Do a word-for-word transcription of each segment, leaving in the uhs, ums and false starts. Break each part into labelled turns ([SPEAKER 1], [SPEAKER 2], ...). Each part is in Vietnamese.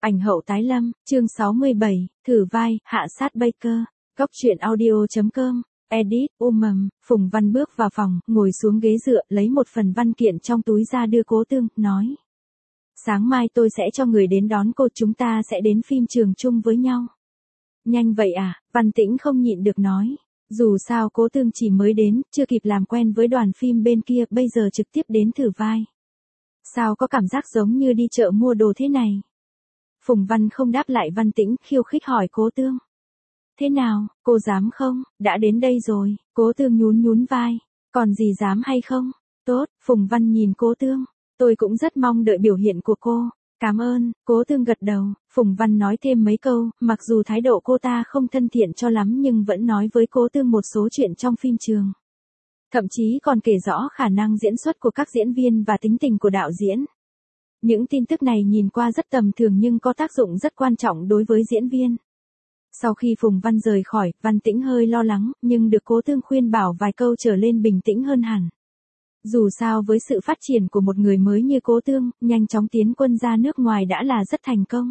[SPEAKER 1] Ảnh hậu tái lâm, chương sáu mươi bảy, thử vai, hạ sát Baker. Góc truyện audio.com, edit, Umầm, Phùng Văn bước vào phòng, ngồi xuống ghế dựa, lấy một phần văn kiện trong túi ra đưa Cố Tương, nói. Sáng mai tôi sẽ cho người đến đón cô, chúng ta sẽ đến phim trường chung với nhau. Nhanh vậy à, Văn Tĩnh không nhịn được nói. Dù sao Cố Tương chỉ mới đến, chưa kịp làm quen với đoàn phim bên kia, bây giờ trực tiếp đến thử vai. Sao có cảm giác giống như đi chợ mua đồ thế này? Phùng Văn không đáp lại Văn Tĩnh, khiêu khích hỏi Cố Tương. Thế nào, cô dám không? Đã đến đây rồi. Cố Tương nhún nhún vai. Còn gì dám hay không? Tốt, Phùng Văn nhìn Cố Tương. Tôi cũng rất mong đợi biểu hiện của cô. Cảm ơn, Cố Tương gật đầu. Phùng Văn nói thêm mấy câu, mặc dù thái độ cô ta không thân thiện cho lắm nhưng vẫn nói với Cố Tương một số chuyện trong phim trường. Thậm chí còn kể rõ khả năng diễn xuất của các diễn viên và tính tình của đạo diễn. Những tin tức này nhìn qua rất tầm thường nhưng có tác dụng rất quan trọng đối với diễn viên. Sau khi Phùng Văn rời khỏi, Văn Tĩnh hơi lo lắng, nhưng được Cố Tương khuyên bảo vài câu trở lên bình tĩnh hơn hẳn. Dù sao với sự phát triển của một người mới như Cố Tương, nhanh chóng tiến quân ra nước ngoài đã là rất thành công.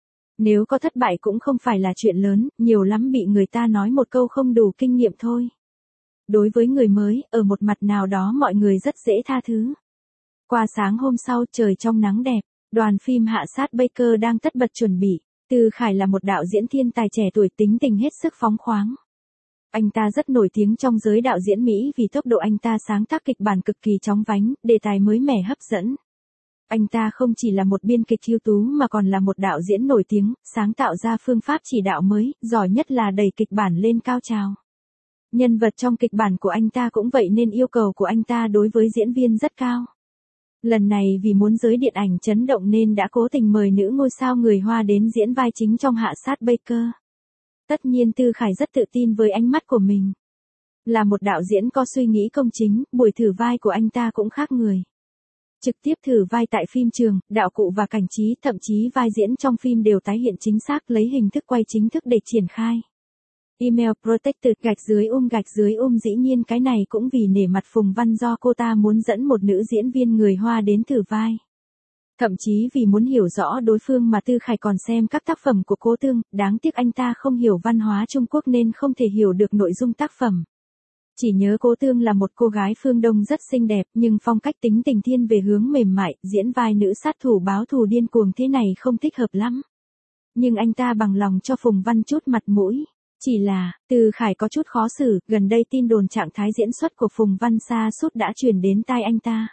[SPEAKER 1] Nếu có thất bại cũng không phải là chuyện lớn, nhiều lắm bị người ta nói một câu không đủ kinh nghiệm thôi. Đối với người mới, ở một mặt nào đó mọi người rất dễ tha thứ. Qua sáng hôm sau trời trong nắng đẹp, đoàn phim hạ sát Baker đang tất bật chuẩn bị. Từ Khải là một đạo diễn thiên tài trẻ tuổi, tính tình hết sức phóng khoáng. Anh ta rất nổi tiếng trong giới đạo diễn Mỹ vì tốc độ anh ta sáng tác kịch bản cực kỳ chóng vánh, đề tài mới mẻ hấp dẫn. Anh ta không chỉ là một biên kịch ưu tú mà còn là một đạo diễn nổi tiếng, sáng tạo ra phương pháp chỉ đạo mới, giỏi nhất là đẩy kịch bản lên cao trào. Nhân vật trong kịch bản của anh ta cũng vậy nên yêu cầu của anh ta đối với diễn viên rất cao. Lần này vì muốn giới điện ảnh chấn động nên đã cố tình mời nữ ngôi sao người Hoa đến diễn vai chính trong hạ sát Baker. Tất nhiên Tư Khải rất tự tin với ánh mắt của mình. Là một đạo diễn có suy nghĩ công chính, buổi thử vai của anh ta cũng khác người. Trực tiếp thử vai tại phim trường, đạo cụ và cảnh trí, thậm chí vai diễn trong phim đều tái hiện chính xác lấy hình thức quay chính thức để triển khai. Email protected gạch dưới um gạch dưới um dĩ nhiên cái này cũng vì nể mặt Phùng Văn do cô ta muốn dẫn một nữ diễn viên người Hoa đến thử vai. Thậm chí vì muốn hiểu rõ đối phương mà Tư Khải còn xem các tác phẩm của Cố Tương, đáng tiếc anh ta không hiểu văn hóa Trung Quốc nên không thể hiểu được nội dung tác phẩm. Chỉ nhớ Cố Tương là một cô gái phương Đông rất xinh đẹp nhưng phong cách tính tình thiên về hướng mềm mại, diễn vai nữ sát thủ báo thù điên cuồng thế này không thích hợp lắm. Nhưng anh ta bằng lòng cho Phùng Văn chút mặt mũi. Chỉ là, Từ Khải có chút khó xử, gần đây tin đồn trạng thái diễn xuất của Phùng Văn sa sút đã truyền đến tai anh ta.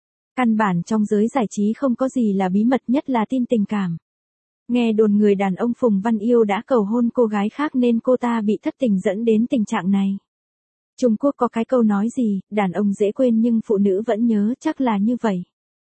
[SPEAKER 1] Căn bản trong giới giải trí không có gì là bí mật, nhất là tin tình cảm. Nghe đồn người đàn ông Phùng Văn yêu đã cầu hôn cô gái khác nên cô ta bị thất tình dẫn đến tình trạng này. Trung Quốc có cái câu nói gì, đàn ông dễ quên nhưng phụ nữ vẫn nhớ, chắc là như vậy.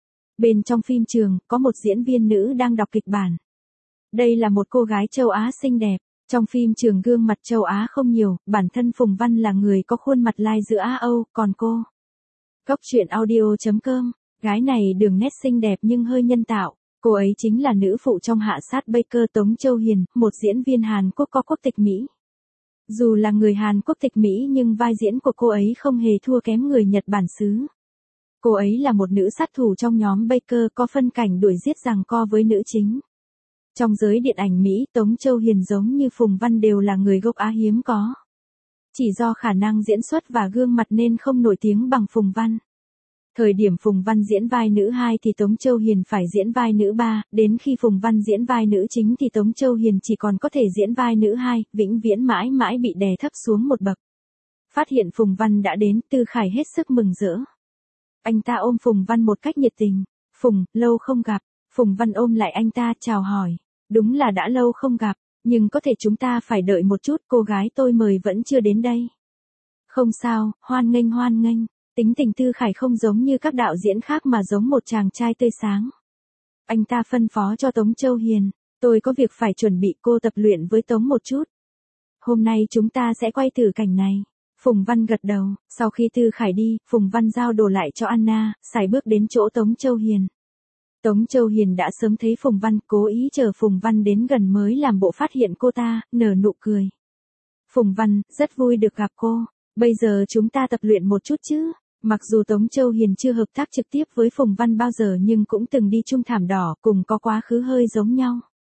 [SPEAKER 1] Bên trong phim trường, có một diễn viên nữ đang đọc kịch bản. Đây là một cô gái châu Á xinh đẹp. Trong phim trường gương mặt châu Á không nhiều, bản thân Phùng Văn là người có khuôn mặt lai giữa Á Âu, còn cô. Góc truyện audio.com, gái này đường nét xinh đẹp nhưng hơi nhân tạo, cô ấy chính là nữ phụ trong hạ sát Baker Tống Châu Hiền, một diễn viên Hàn Quốc có quốc tịch Mỹ. Dù là người Hàn quốc tịch Mỹ nhưng vai diễn của cô ấy không hề thua kém người Nhật bản xứ. Cô ấy là một nữ sát thủ trong nhóm Baker có phân cảnh đuổi giết giằng co với nữ chính. Trong giới điện ảnh Mỹ, Tống Châu Hiền giống như Phùng Văn đều là người gốc Á hiếm có. Chỉ do khả năng diễn xuất và gương mặt nên không nổi tiếng bằng Phùng Văn. Thời điểm Phùng Văn diễn vai nữ hai thì Tống Châu Hiền phải diễn vai nữ ba, đến khi Phùng Văn diễn vai nữ chính thì Tống Châu Hiền chỉ còn có thể diễn vai nữ hai, vĩnh viễn mãi mãi bị đè thấp xuống một bậc. Phát hiện Phùng Văn đã đến, Tư Khải hết sức mừng rỡ. Anh ta ôm Phùng Văn một cách nhiệt tình. Phùng, lâu không gặp. Phùng Văn ôm lại anh ta chào hỏi. Đúng là đã lâu không gặp, nhưng có thể chúng ta phải đợi một chút, cô gái tôi mời vẫn chưa đến đây. Không sao, hoan nghênh hoan nghênh. Tính tình Tư Khải không giống như các đạo diễn khác mà giống một chàng trai tươi sáng. Anh ta phân phó cho Tống Châu Hiền, tôi có việc phải chuẩn bị, cô tập luyện với Tống một chút. Hôm nay chúng ta sẽ quay thử cảnh này. Phùng Văn gật đầu, sau khi Tư Khải đi, Phùng Văn giao đồ lại cho Anna, sải bước đến chỗ Tống Châu Hiền. Tống Châu Hiền đã sớm thấy Phùng Văn, cố ý chờ Phùng Văn đến gần mới làm bộ phát hiện cô ta, nở nụ cười. Phùng Văn, rất vui được gặp cô, bây giờ chúng ta tập luyện một chút chứ. Mặc dù Tống Châu Hiền chưa hợp tác trực tiếp với Phùng Văn bao giờ nhưng cũng từng đi chung thảm đỏ, cùng có quá khứ hơi giống nhau.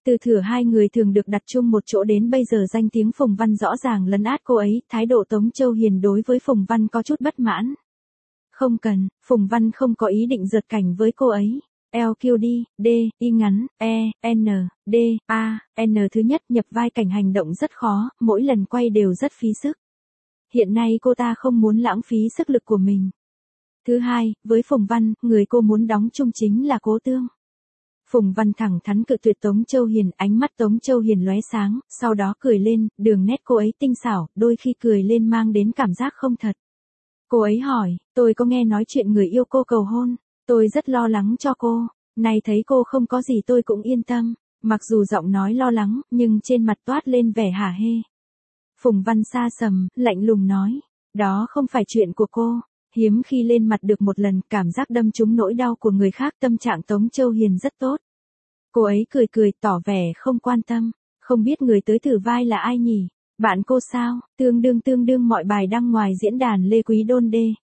[SPEAKER 1] Từ Thừa hai người thường được đặt chung một chỗ đến bây giờ danh tiếng Phùng Văn rõ ràng lấn át cô ấy, thái độ Tống Châu Hiền đối với Phùng Văn có chút bất mãn. Không cần, Phùng Văn không có ý định rượt cảnh với cô ấy. L Q D, D, Y ngắn, E, N, D, A, N thứ nhất nhập vai cảnh hành động rất khó, mỗi lần quay đều rất phí sức. Hiện nay cô ta không muốn lãng phí sức lực của mình. Thứ hai, với Phùng Văn, người cô muốn đóng chung chính là Cố Tương. Phùng Văn thẳng thắn cự tuyệt Tống Châu Hiền, ánh mắt Tống Châu Hiền lóe sáng, sau đó cười lên, đường nét cô ấy tinh xảo, đôi khi cười lên mang đến cảm giác không thật. Cô ấy hỏi, tôi có nghe nói chuyện người yêu cô cầu hôn, tôi rất lo lắng cho cô, nay thấy cô không có gì tôi cũng yên tâm, mặc dù giọng nói lo lắng, nhưng trên mặt toát lên vẻ hả hê. Phùng Văn xa sầm, lạnh lùng nói, đó không phải chuyện của cô. Hiếm khi lên mặt được một lần, cảm giác đâm trúng nỗi đau của người khác, tâm trạng Tống Châu Hiền rất tốt. Cô ấy cười cười tỏ vẻ không quan tâm, không biết người tới thử vai là ai nhỉ? Bạn cô sao? Tương đương tương đương mọi bài đăng ngoài diễn đàn Lê Quý Đôn D.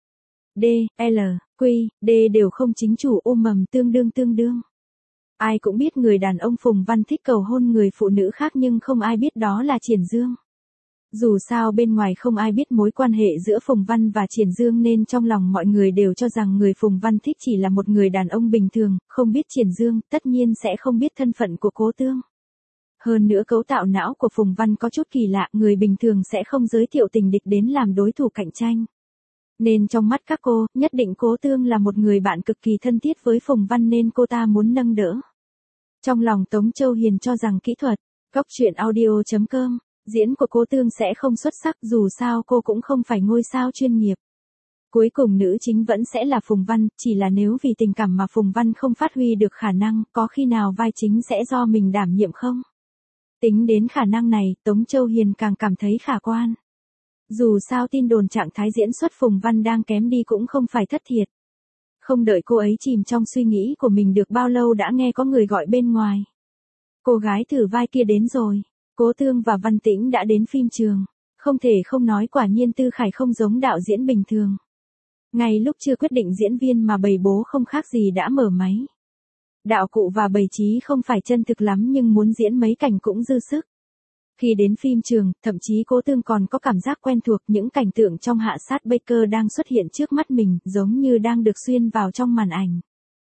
[SPEAKER 1] D, L, Q, D đều không chính chủ ôm mầm tương đương tương đương. Ai cũng biết người đàn ông Phùng Văn thích cầu hôn người phụ nữ khác nhưng không ai biết đó là Triển Dương. Dù sao bên ngoài không ai biết mối quan hệ giữa Phùng Văn và Triển Dương nên trong lòng mọi người đều cho rằng người Phùng Văn thích chỉ là một người đàn ông bình thường, không biết Triển Dương, tất nhiên sẽ không biết thân phận của Cố Tương. Hơn nữa cấu tạo não của Phùng Văn có chút kỳ lạ, người bình thường sẽ không giới thiệu tình địch đến làm đối thủ cạnh tranh. Nên trong mắt các cô, nhất định Cố Tương là một người bạn cực kỳ thân thiết với Phùng Văn nên cô ta muốn nâng đỡ. Trong lòng Tống Châu Hiền cho rằng kỹ thuật, Cóc Truyện Audio chấm com, diễn của Cố Tương sẽ không xuất sắc, dù sao cô cũng không phải ngôi sao chuyên nghiệp. Cuối cùng nữ chính vẫn sẽ là Phùng Văn, chỉ là nếu vì tình cảm mà Phùng Văn không phát huy được khả năng, có khi nào vai chính sẽ do mình đảm nhiệm không? Tính đến khả năng này, Tống Châu Hiền càng cảm thấy khả quan. Dù sao tin đồn trạng thái diễn xuất Phùng Văn đang kém đi cũng không phải thất thiệt. Không đợi cô ấy chìm trong suy nghĩ của mình được bao lâu đã nghe có người gọi bên ngoài. Cô gái thử vai kia đến rồi. Cố Tương và Văn Tĩnh đã đến phim trường. Không thể không nói quả nhiên Tư Khải không giống đạo diễn bình thường. Ngay lúc chưa quyết định diễn viên mà bầy bố không khác gì đã mở máy. Đạo cụ và bầy trí không phải chân thực lắm nhưng muốn diễn mấy cảnh cũng dư sức. Khi đến phim trường, thậm chí Cố Tương còn có cảm giác quen thuộc, những cảnh tượng trong Hạ Sát Baker đang xuất hiện trước mắt mình, giống như đang được xuyên vào trong màn ảnh.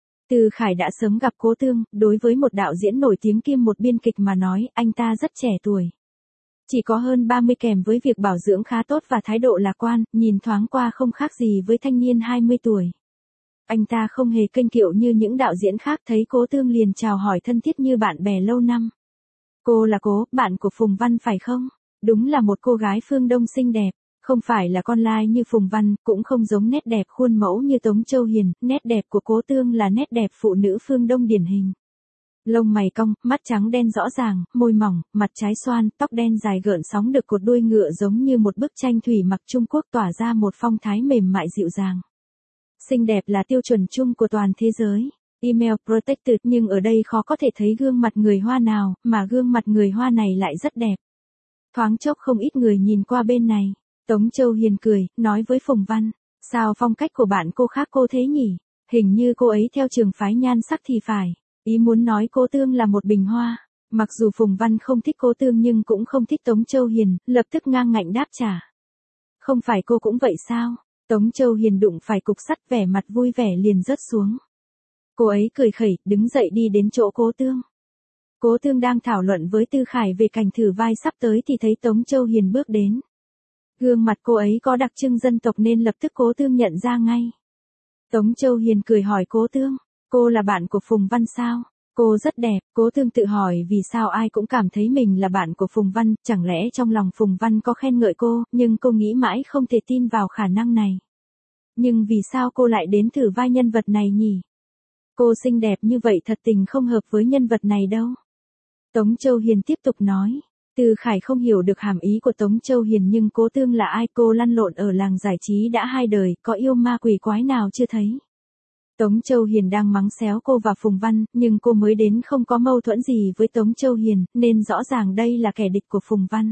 [SPEAKER 1] Từ Khải đã sớm gặp Cố Tương, đối với một đạo diễn nổi tiếng kiêm một biên kịch mà nói, anh ta rất trẻ tuổi. Chỉ có hơn ba mươi kèm với việc bảo dưỡng khá tốt và thái độ lạc quan, nhìn thoáng qua không khác gì với thanh niên hai mươi tuổi. Anh ta không hề kênh kiệu như những đạo diễn khác, thấy Cố Tương liền chào hỏi thân thiết như bạn bè lâu năm. Cô là Cố, bạn của Phùng Văn phải không? Đúng là một cô gái phương Đông xinh đẹp. Không phải là con lai như Phùng Văn, cũng không giống nét đẹp khuôn mẫu như Tống Châu Hiền, nét đẹp của Cố Tương là nét đẹp phụ nữ phương Đông điển hình. Lông mày cong, mắt trắng đen rõ ràng, môi mỏng, mặt trái xoan, tóc đen dài gợn sóng được cột đuôi ngựa giống như một bức tranh thủy mặc Trung Quốc tỏa ra một phong thái mềm mại dịu dàng. Xinh đẹp là tiêu chuẩn chung của toàn thế giới. Email protected, nhưng ở đây khó có thể thấy gương mặt người Hoa nào, mà gương mặt người Hoa này lại rất đẹp. Thoáng chốc không ít người nhìn qua bên này. Tống Châu Hiền cười, nói với Phùng Văn, sao phong cách của bạn cô khác cô thế nhỉ? Hình như cô ấy theo trường phái nhan sắc thì phải. Ý muốn nói Cố Tương là một bình hoa. Mặc dù Phùng Văn không thích Cố Tương nhưng cũng không thích Tống Châu Hiền, lập tức ngang ngạnh đáp trả. Không phải cô cũng vậy sao? Tống Châu Hiền đụng phải cục sắt, vẻ mặt vui vẻ liền rớt xuống. Cô ấy cười khẩy, đứng dậy đi đến chỗ Cố Tương. Cố Tương đang thảo luận với Tư Khải về cảnh thử vai sắp tới thì thấy Tống Châu Hiền bước đến. Gương mặt cô ấy có đặc trưng dân tộc nên lập tức Cố Tương nhận ra ngay. Tống Châu Hiền cười hỏi Cố Tương, cô là bạn của Phùng Văn sao? Cô rất đẹp. Cố Tương tự hỏi vì sao ai cũng cảm thấy mình là bạn của Phùng Văn, chẳng lẽ trong lòng Phùng Văn có khen ngợi cô, nhưng cô nghĩ mãi không thể tin vào khả năng này. Nhưng vì sao cô lại đến thử vai nhân vật này nhỉ? Cô xinh đẹp như vậy thật tình không hợp với nhân vật này đâu. Tống Châu Hiền tiếp tục nói. Từ Khải không hiểu được hàm ý của Tống Châu Hiền nhưng Cố Tương là ai, cô lăn lộn ở làng giải trí đã hai đời, có yêu ma quỷ quái nào chưa thấy. Tống Châu Hiền đang mắng xéo cô và Phùng Văn, nhưng cô mới đến không có mâu thuẫn gì với Tống Châu Hiền, nên rõ ràng đây là kẻ địch của Phùng Văn.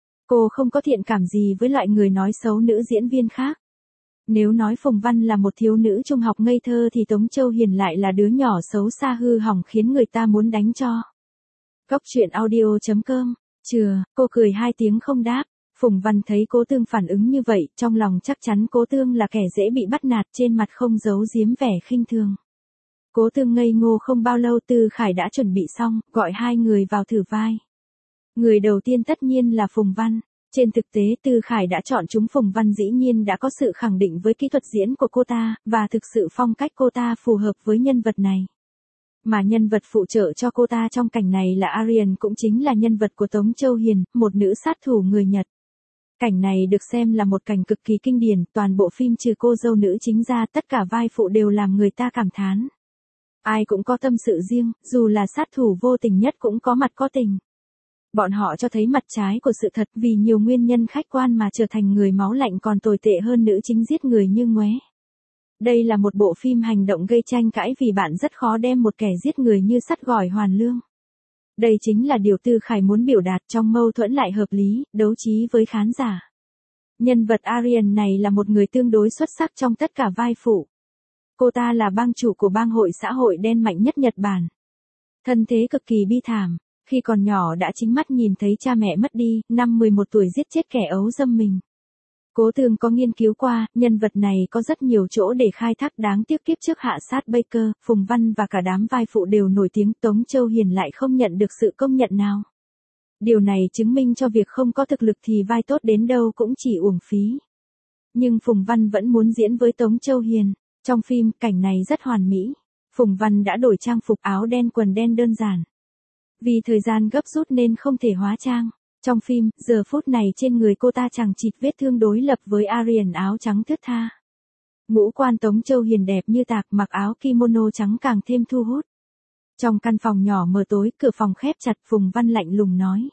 [SPEAKER 1] Cô không có thiện cảm gì với loại người nói xấu nữ diễn viên khác. Nếu nói Phùng Văn là một thiếu nữ trung học ngây thơ thì Tống Châu Hiền lại là đứa nhỏ xấu xa hư hỏng khiến người ta muốn đánh cho. Cóc truyện audio chấm com. Chừa, cô cười hai tiếng không đáp. Phùng Văn thấy Cố Tương phản ứng như vậy, trong lòng chắc chắn Cố Tương là kẻ dễ bị bắt nạt, trên mặt không giấu giếm vẻ khinh thường. Cố Tương ngây ngô không bao lâu Tư Khải đã chuẩn bị xong, gọi hai người vào thử vai. Người đầu tiên tất nhiên là Phùng Văn. Trên thực tế Tư Khải đã chọn chúng Phùng Văn dĩ nhiên đã có sự khẳng định với kỹ thuật diễn của cô ta, và thực sự phong cách cô ta phù hợp với nhân vật này. Mà nhân vật phụ trợ cho cô ta trong cảnh này là Aryan, cũng chính là nhân vật của Tống Châu Hiền, một nữ sát thủ người Nhật. Cảnh này được xem là một cảnh cực kỳ kinh điển, toàn bộ phim trừ cô dâu nữ chính ra tất cả vai phụ đều làm người ta cảm thán. Ai cũng có tâm sự riêng, dù là sát thủ vô tình nhất cũng có mặt có tình. Bọn họ cho thấy mặt trái của sự thật, vì nhiều nguyên nhân khách quan mà trở thành người máu lạnh còn tồi tệ hơn nữ chính giết người như ngoé. Đây là một bộ phim hành động gây tranh cãi vì bạn rất khó đem một kẻ giết người như sắt gỏi hoàn lương. Đây chính là điều Tư Khải muốn biểu đạt, trong mâu thuẫn lại hợp lý, đấu trí với khán giả. Nhân vật Aryan này là một người tương đối xuất sắc trong tất cả vai phụ. Cô ta là bang chủ của bang hội xã hội đen mạnh nhất Nhật Bản. Thân thế cực kỳ bi thảm, khi còn nhỏ đã chính mắt nhìn thấy cha mẹ mất đi, năm mười một tuổi giết chết kẻ ấu dâm mình. Cố Tương có nghiên cứu qua, nhân vật này có rất nhiều chỗ để khai thác, đáng tiếc kiếp trước Hạ Sát Baker, Phùng Văn và cả đám vai phụ đều nổi tiếng, Tống Châu Hiền lại không nhận được sự công nhận nào. Điều này chứng minh cho việc không có thực lực thì vai tốt đến đâu cũng chỉ uổng phí. Nhưng Phùng Văn vẫn muốn diễn với Tống Châu Hiền. Trong phim, cảnh này rất hoàn mỹ. Phùng Văn đã đổi trang phục, áo đen quần đen đơn giản. Vì thời gian gấp rút nên không thể hóa trang. Trong phim, giờ phút này trên người cô ta chằng chịt vết thương đối lập với Aryan áo trắng thướt tha. Ngũ quan Tống Châu Hiền đẹp như tạc, mặc áo kimono trắng càng thêm thu hút. Trong căn phòng nhỏ mờ tối, cửa phòng khép chặt, Phùng Văn lạnh lùng nói.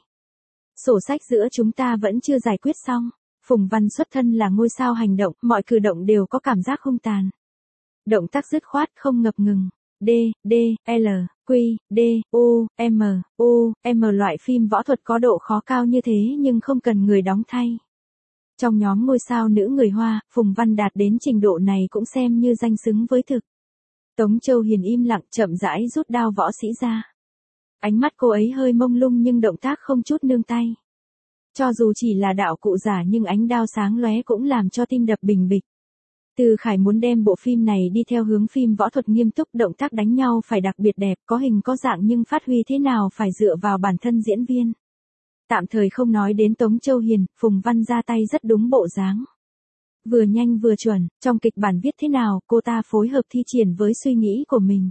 [SPEAKER 1] Sổ sách giữa chúng ta vẫn chưa giải quyết xong. Phùng Văn xuất thân là ngôi sao hành động, mọi cử động đều có cảm giác hung tàn. Động tác dứt khoát không ngập ngừng. D, D, L, Q, D, U, M, U, M. Loại phim võ thuật có độ khó cao như thế nhưng không cần người đóng thay. Trong nhóm ngôi sao nữ người Hoa, Phùng Văn đạt đến trình độ này cũng xem như danh xứng với thực. Tống Châu Hiền im lặng, chậm rãi rút đao võ sĩ ra. Ánh mắt cô ấy hơi mông lung nhưng động tác không chút nương tay. Cho dù chỉ là đạo cụ giả nhưng ánh đao sáng lóe cũng làm cho tim đập bình bịch. Tư Khải muốn đem bộ phim này đi theo hướng phim võ thuật nghiêm túc, động tác đánh nhau phải đặc biệt đẹp, có hình có dạng nhưng phát huy thế nào phải dựa vào bản thân diễn viên. Tạm thời không nói đến Tống Châu Hiền, Phùng Văn ra tay rất đúng bộ dáng. Vừa nhanh vừa chuẩn, trong kịch bản viết thế nào, cô ta phối hợp thi triển với suy nghĩ của mình.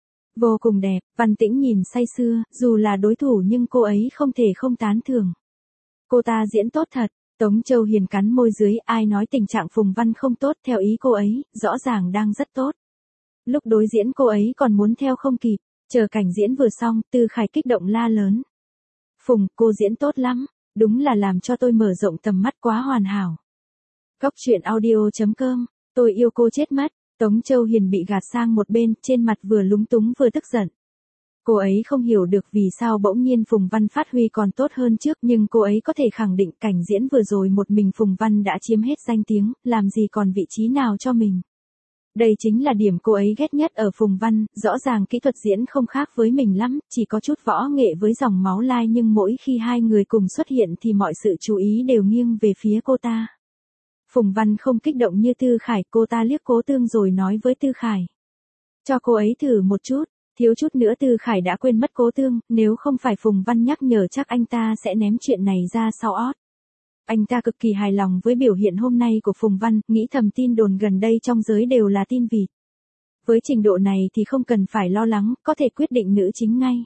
[SPEAKER 1] Vô cùng đẹp, Văn Tĩnh nhìn say sưa, dù là đối thủ nhưng cô ấy không thể không tán thưởng. Cô ta diễn tốt thật. Tống Châu Hiền cắn môi dưới, ai nói tình trạng Phùng Văn không tốt, theo ý cô ấy, rõ ràng đang rất tốt. Lúc đối diễn cô ấy còn muốn theo không kịp, chờ cảnh diễn vừa xong, Tư Khải kích động la lớn. Phùng, cô diễn tốt lắm, đúng là làm cho tôi mở rộng tầm mắt, quá hoàn hảo. Cóc truyện audio chấm com, tôi yêu cô chết mất. Tống Châu Hiền bị gạt sang một bên, trên mặt vừa lúng túng vừa tức giận. Cô ấy không hiểu được vì sao bỗng nhiên Phùng Văn phát huy còn tốt hơn trước, nhưng cô ấy có thể khẳng định cảnh diễn vừa rồi một mình Phùng Văn đã chiếm hết danh tiếng, làm gì còn vị trí nào cho mình. Đây chính là điểm cô ấy ghét nhất ở Phùng Văn, rõ ràng kỹ thuật diễn không khác với mình lắm, chỉ có chút võ nghệ với dòng máu lai, nhưng mỗi khi hai người cùng xuất hiện thì mọi sự chú ý đều nghiêng về phía cô ta. Phùng Văn không kích động như Tư Khải, cô ta liếc Cố Tương rồi nói với Tư Khải. Cho cô ấy thử một chút. Thiếu chút nữa Tư Khải đã quên mất Cố Tương, nếu không phải Phùng Văn nhắc nhở chắc anh ta sẽ ném chuyện này ra sau ót. Anh ta cực kỳ hài lòng với biểu hiện hôm nay của Phùng Văn, nghĩ thầm tin đồn gần đây trong giới đều là tin vịt. Với trình độ này thì không cần phải lo lắng, có thể quyết định nữ chính ngay.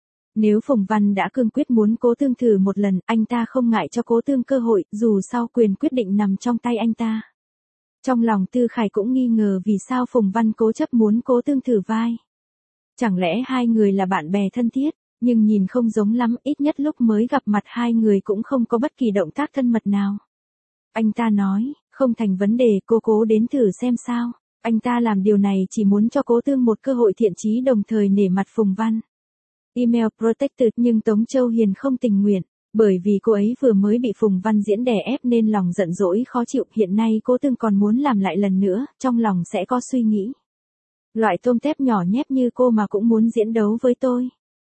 [SPEAKER 1] Nếu Phùng Văn đã cương quyết muốn Cố Tương thử một lần, anh ta không ngại cho Cố Tương cơ hội, dù sao quyền quyết định nằm trong tay anh ta. Trong lòng Tư Khải cũng nghi ngờ vì sao Phùng Văn cố chấp muốn Cố Tương thử vai. Chẳng lẽ hai người là bạn bè thân thiết, nhưng nhìn không giống lắm, ít nhất lúc mới gặp mặt hai người cũng không có bất kỳ động tác thân mật nào. Anh ta nói, không thành vấn đề, cô cố đến thử xem sao. Anh ta làm điều này chỉ muốn cho Cố Tương một cơ hội thiện chí, đồng thời nể mặt Phùng Văn. Email protected, nhưng Tống Châu Hiền không tình nguyện, bởi vì cô ấy vừa mới bị Phùng Văn diễn đè ép nên lòng giận dỗi khó chịu, hiện nay Cố Tương còn muốn làm lại lần nữa, trong lòng sẽ có suy nghĩ. Loại tôm tép nhỏ nhép như cô mà cũng muốn diễn đấu với tôi.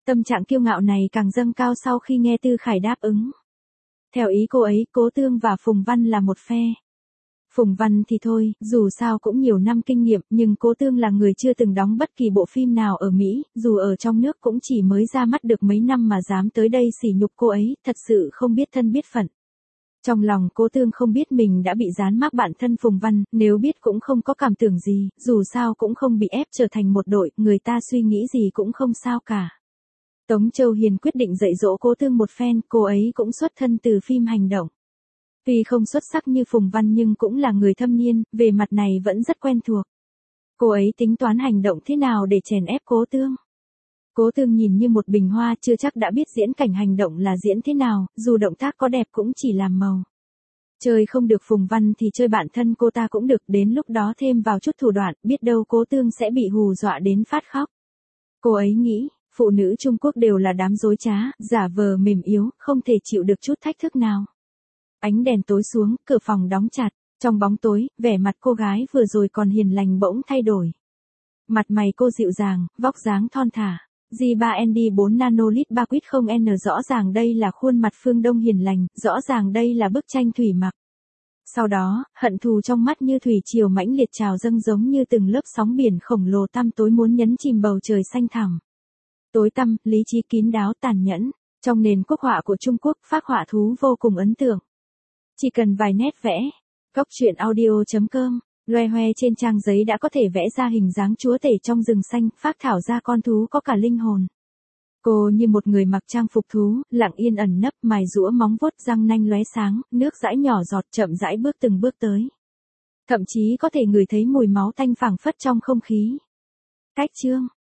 [SPEAKER 1] Tâm trạng kiêu ngạo này càng dâng cao sau khi nghe Tư Khải đáp ứng. Theo ý cô ấy, Cố Tương và Phùng Văn là một phe. Phùng Văn thì thôi, dù sao cũng nhiều năm kinh nghiệm, nhưng Cố Tương là người chưa từng đóng bất kỳ bộ phim nào ở Mỹ, dù ở trong nước cũng chỉ mới ra mắt được mấy năm mà dám tới đây sỉ nhục cô ấy, thật sự không biết thân biết phận. Trong lòng Cố Tương không biết mình đã bị dán mác bạn thân Phùng Văn, nếu biết cũng không có cảm tưởng gì, dù sao cũng không bị ép trở thành một đội, người ta suy nghĩ gì cũng không sao cả. Tống Châu Hiền quyết định dạy dỗ Cố Tương một phen, cô ấy cũng xuất thân từ phim hành động. Tuy không xuất sắc như Phùng Văn nhưng cũng là người thâm niên, về mặt này vẫn rất quen thuộc. Cô ấy tính toán hành động thế nào để chèn ép Cố Tương. Cố Tương nhìn như một bình hoa, chưa chắc đã biết diễn cảnh hành động là diễn thế nào, dù động tác có đẹp cũng chỉ làm màu. Chơi không được Phùng Văn thì chơi bạn thân cô ta cũng được, đến lúc đó thêm vào chút thủ đoạn, biết đâu Cố Tương sẽ bị hù dọa đến phát khóc. Cô ấy nghĩ, phụ nữ Trung Quốc đều là đám dối trá, giả vờ mềm yếu, không thể chịu được chút thách thức nào. Ánh đèn tối xuống, cửa phòng đóng chặt, trong bóng tối, vẻ mặt cô gái vừa rồi còn hiền lành bỗng thay đổi. Mặt mày cô dịu dàng, vóc dáng thon thả. G ba N D bốn nanolit ba quýt không N rõ ràng đây là khuôn mặt phương Đông hiền lành, rõ ràng đây là bức tranh thủy mặc. Sau đó, hận thù trong mắt như thủy triều mãnh liệt trào dâng giống như từng lớp sóng biển khổng lồ tăm tối muốn nhấn chìm bầu trời xanh thẳm. Tối tăm, lý trí kín đáo tàn nhẫn, trong nền quốc họa của Trung Quốc phác họa thú vô cùng ấn tượng. Chỉ cần vài nét vẽ, góc truyện audio chấm com, loe hoe trên trang giấy đã có thể vẽ ra hình dáng chúa tể trong rừng xanh, phác thảo ra con thú có cả linh hồn. Cô như một người mặc trang phục thú, lặng yên ẩn nấp, mài giũa móng vuốt, răng nanh lóe sáng, nước dãi nhỏ giọt, chậm rãi bước từng bước tới. Thậm chí có thể ngửi thấy mùi máu tanh phảng phất trong không khí. Cách chương